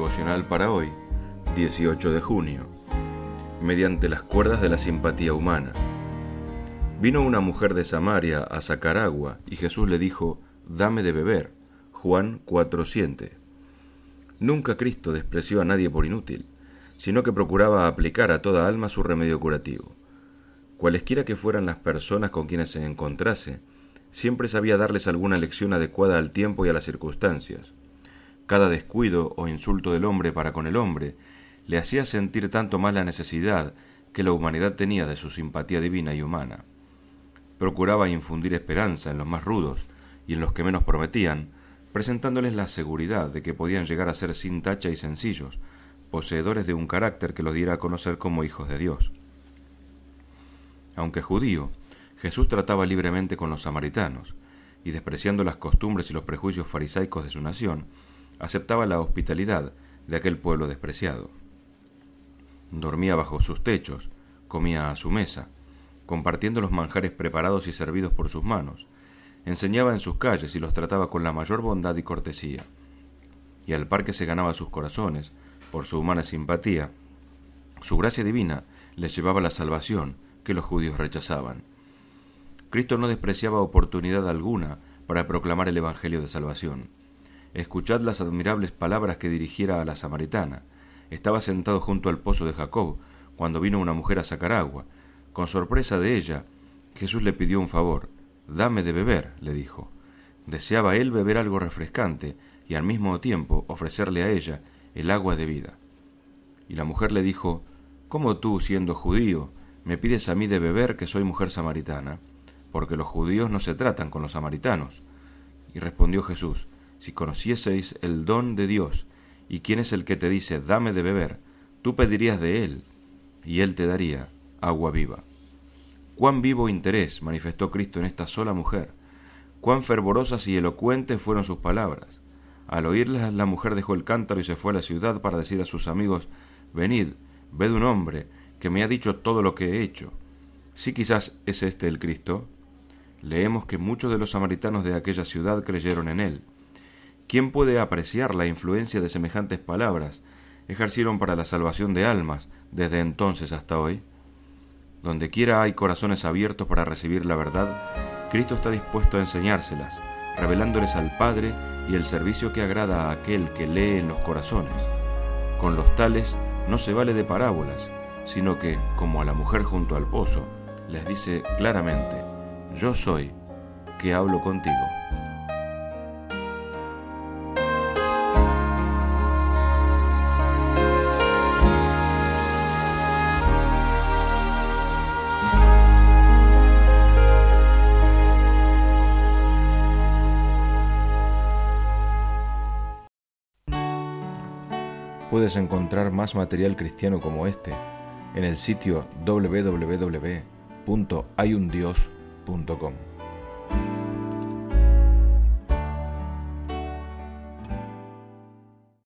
devocional para hoy, 18 de junio. Mediante las cuerdas de la simpatía humana. Vino una mujer de Samaria a sacar agua, y Jesús le dijo: «Dame de beber». Juan 4:7. Nunca Cristo despreció a nadie por inútil, sino que procuraba aplicar a toda alma su remedio curativo. Cualesquiera que fueran las personas con quienes se encontrase, siempre sabía darles alguna lección adecuada al tiempo y a las circunstancias. Cada descuido o insulto del hombre para con el hombre le hacía sentir tanto más la necesidad que la humanidad tenía de su simpatía divina y humana. Procuraba infundir esperanza en los más rudos y en los que menos prometían, presentándoles la seguridad de que podían llegar a ser sin tacha y sencillos, poseedores de un carácter que los diera a conocer como hijos de Dios. Aunque judío, Jesús trataba libremente con los samaritanos, y despreciando las costumbres y los prejuicios farisaicos de su nación, aceptaba la hospitalidad de aquel pueblo despreciado. Dormía bajo sus techos, comía a su mesa, compartiendo los manjares preparados y servidos por sus manos, enseñaba en sus calles y los trataba con la mayor bondad y cortesía. Y al par que se ganaba sus corazones, por su humana simpatía, su gracia divina les llevaba la salvación que los judíos rechazaban. Cristo no despreciaba oportunidad alguna para proclamar el Evangelio de salvación. Escuchad las admirables palabras que dirigiera a la samaritana. Estaba sentado junto al pozo de Jacob, cuando vino una mujer a sacar agua. Con sorpresa de ella, Jesús le pidió un favor. «Dame de beber», le dijo. Deseaba él beber algo refrescante y al mismo tiempo ofrecerle a ella el agua de vida. Y la mujer le dijo: «¿Cómo tú, siendo judío, me pides a mí de beber, que soy mujer samaritana? Porque los judíos no se tratan con los samaritanos». Y respondió Jesús: «Si conocieseis el don de Dios, y quién es el que te dice: dame de beber, tú pedirías de él, y él te daría agua viva». Cuán vivo interés manifestó Cristo en esta sola mujer, cuán fervorosas y elocuentes fueron sus palabras. Al oírlas, la mujer dejó el cántaro y se fue a la ciudad para decir a sus amigos: «Venid, ved un hombre que me ha dicho todo lo que he hecho». ¿Sí quizás es este el Cristo? Leemos que muchos de los samaritanos de aquella ciudad creyeron en él. ¿Quién puede apreciar la influencia de semejantes palabras ejercieron para la salvación de almas desde entonces hasta hoy? Donde quiera hay corazones abiertos para recibir la verdad, Cristo está dispuesto a enseñárselas, revelándoles al Padre y el servicio que agrada a aquel que lee en los corazones. Con los tales no se vale de parábolas, sino que, como a la mujer junto al pozo, les dice claramente: «Yo soy, que hablo contigo». Puedes encontrar más material cristiano como este en el sitio www.hayundios.com.